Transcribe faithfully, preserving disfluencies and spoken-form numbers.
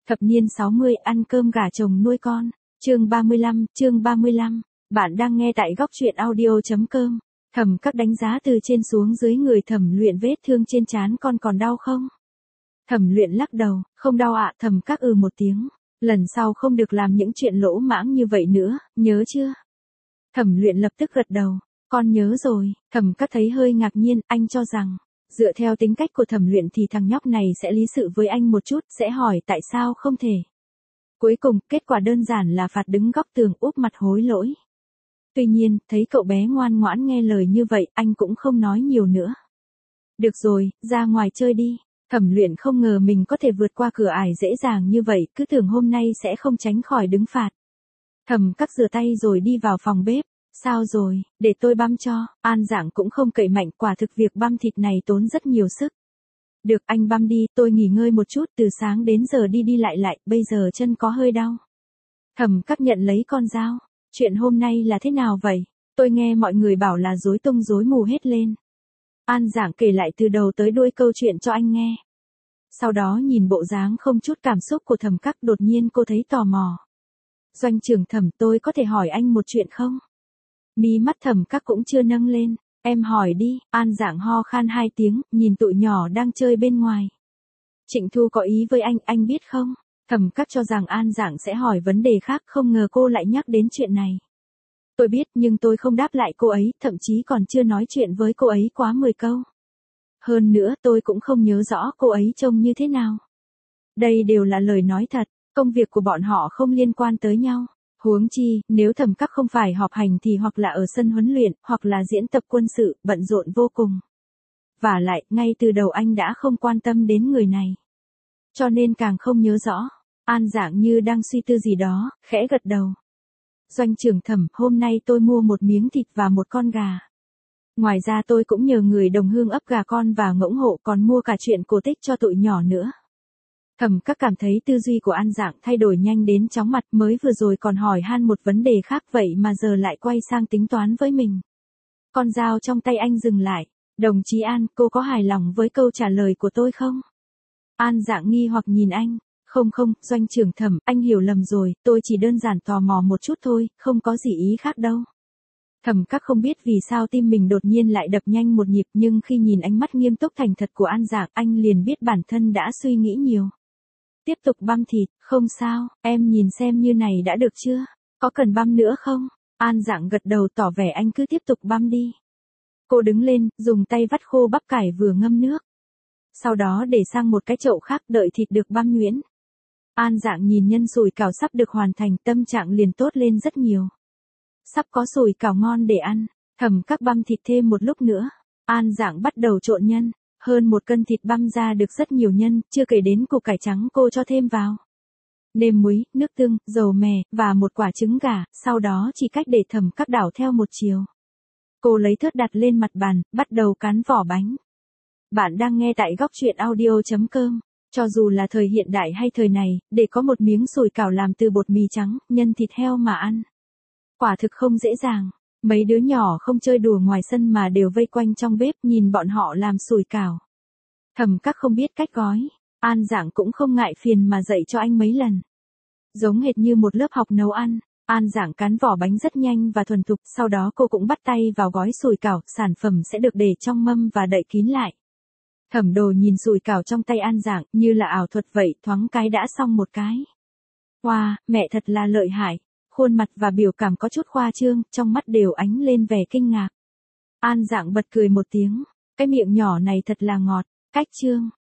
Thập niên sáu mươi ăn cơm gà chồng nuôi con. Chương ba mươi lăm, chương ba mươi lăm. Bạn đang nghe tại góc truyện audio chấm com. Thẩm Các đánh giá từ trên xuống dưới người Thẩm Luyện, vết thương trên trán con còn đau không? Thẩm Luyện lắc đầu, không đau ạ. Thẩm Các ừ một tiếng. Lần sau không được làm những chuyện lỗ mãng như vậy nữa, nhớ chưa? Thẩm Luyện lập tức gật đầu, con nhớ rồi. Thẩm Các thấy hơi ngạc nhiên, anh cho rằng, dựa theo tính cách của Thẩm Luyện thì thằng nhóc này sẽ lý sự với anh một chút, sẽ hỏi tại sao không thể. Cuối cùng, kết quả đơn giản là phạt đứng góc tường úp mặt hối lỗi. Tuy nhiên, thấy cậu bé ngoan ngoãn nghe lời như vậy, anh cũng không nói nhiều nữa. Được rồi, ra ngoài chơi đi. Thẩm Luyện không ngờ mình có thể vượt qua cửa ải dễ dàng như vậy, cứ tưởng hôm nay sẽ không tránh khỏi đứng phạt. Thẩm Các rửa tay rồi đi vào phòng bếp. Sao rồi, để tôi băm cho. An Giảng cũng không cậy mạnh, quả thực việc băm thịt này tốn rất nhiều sức. Được, anh băm đi, tôi nghỉ ngơi một chút, từ sáng đến giờ đi đi lại lại, bây giờ chân có hơi đau. Thẩm Các nhận lấy con dao. Chuyện hôm nay là thế nào vậy? Tôi nghe mọi người bảo là rối tung rối mù hết lên. An Giảng kể lại từ đầu tới đuôi câu chuyện cho anh nghe. Sau đó nhìn bộ dáng không chút cảm xúc của Thẩm Các, đột nhiên cô thấy tò mò. Doanh trưởng Thẩm, tôi có thể hỏi anh một chuyện không? Mí mắt Thẩm Các cũng chưa nâng lên. Em hỏi đi. An Giảng ho khan hai tiếng, nhìn tụi nhỏ đang chơi bên ngoài. Trịnh Thu có ý với anh, anh biết không? Thẩm Các cho rằng An Giảng sẽ hỏi vấn đề khác, không ngờ cô lại nhắc đến chuyện này. Tôi biết, nhưng tôi không đáp lại cô ấy, thậm chí còn chưa nói chuyện với cô ấy quá mười câu. Hơn nữa, tôi cũng không nhớ rõ cô ấy trông như thế nào. Đây đều là lời nói thật, công việc của bọn họ không liên quan tới nhau. Huống chi, nếu Thẩm Các không phải họp hành thì hoặc là ở sân huấn luyện, hoặc là diễn tập quân sự, bận rộn vô cùng. Vả lại, ngay từ đầu anh đã không quan tâm đến người này. Cho nên càng không nhớ rõ. An Giảng như đang suy tư gì đó, khẽ gật đầu. Doanh trưởng Thẩm, hôm nay tôi mua một miếng thịt và một con gà. Ngoài ra tôi cũng nhờ người đồng hương ấp gà con và ngỗng hộ, còn mua cả chuyện cổ tích cho tụi nhỏ nữa. Thẩm Các cảm thấy tư duy của An Giảng thay đổi nhanh đến chóng mặt, mới vừa rồi còn hỏi han một vấn đề khác vậy mà giờ lại quay sang tính toán với mình. Con dao trong tay anh dừng lại. Đồng chí An, cô có hài lòng với câu trả lời của tôi không? An Giảng nghi hoặc nhìn anh. Không không, Doanh trưởng Thẩm, anh hiểu lầm rồi, tôi chỉ đơn giản tò mò một chút thôi, không có gì ý khác đâu. Thẩm Các không biết vì sao tim mình đột nhiên lại đập nhanh một nhịp, nhưng khi nhìn ánh mắt nghiêm túc thành thật của An Giảng, anh liền biết bản thân đã suy nghĩ nhiều. Tiếp tục băm thịt, không sao, em nhìn xem như này đã được chưa? Có cần băm nữa không? An Giảng gật đầu tỏ vẻ anh cứ tiếp tục băm đi. Cô đứng lên, dùng tay vắt khô bắp cải vừa ngâm nước. Sau đó để sang một cái chậu khác, đợi thịt được băm nhuyễn. An Giảng nhìn nhân sủi cảo sắp được hoàn thành, tâm trạng liền tốt lên rất nhiều. Sắp có sủi cảo ngon để ăn. Thẩm Các băm thịt thêm một lúc nữa. An Giảng bắt đầu trộn nhân. Hơn một cân thịt băm ra được rất nhiều nhân, chưa kể đến củ cải trắng cô cho thêm vào. Nêm muối, nước tương, dầu mè, và một quả trứng gà, sau đó chỉ cách để Thẩm Các đảo theo một chiều. Cô lấy thớt đặt lên mặt bàn, bắt đầu cán vỏ bánh. Bạn đang nghe tại góc truyện audio chấm com. Cho dù là thời hiện đại hay thời này, để có một miếng sủi cảo làm từ bột mì trắng, nhân thịt heo mà ăn. Quả thực không dễ dàng. Mấy đứa nhỏ không chơi đùa ngoài sân mà đều vây quanh trong bếp nhìn bọn họ làm sủi cảo. Thẩm Các không biết cách gói. An Giảng cũng không ngại phiền mà dạy cho anh mấy lần. Giống hệt như một lớp học nấu ăn. An Giảng cán vỏ bánh rất nhanh và thuần thục, sau đó cô cũng bắt tay vào gói sủi cảo, sản phẩm sẽ được để trong mâm và đậy kín lại. Thẩm Đồ nhìn sủi cảo trong tay An Giảng, như là ảo thuật vậy, thoáng cái đã xong một cái. Wow, mẹ thật là lợi hại. Khuôn mặt và biểu cảm có chút khoa trương, trong mắt đều ánh lên vẻ kinh ngạc. An Giảng bật cười một tiếng. Cái miệng nhỏ này thật là ngọt. Cách chương.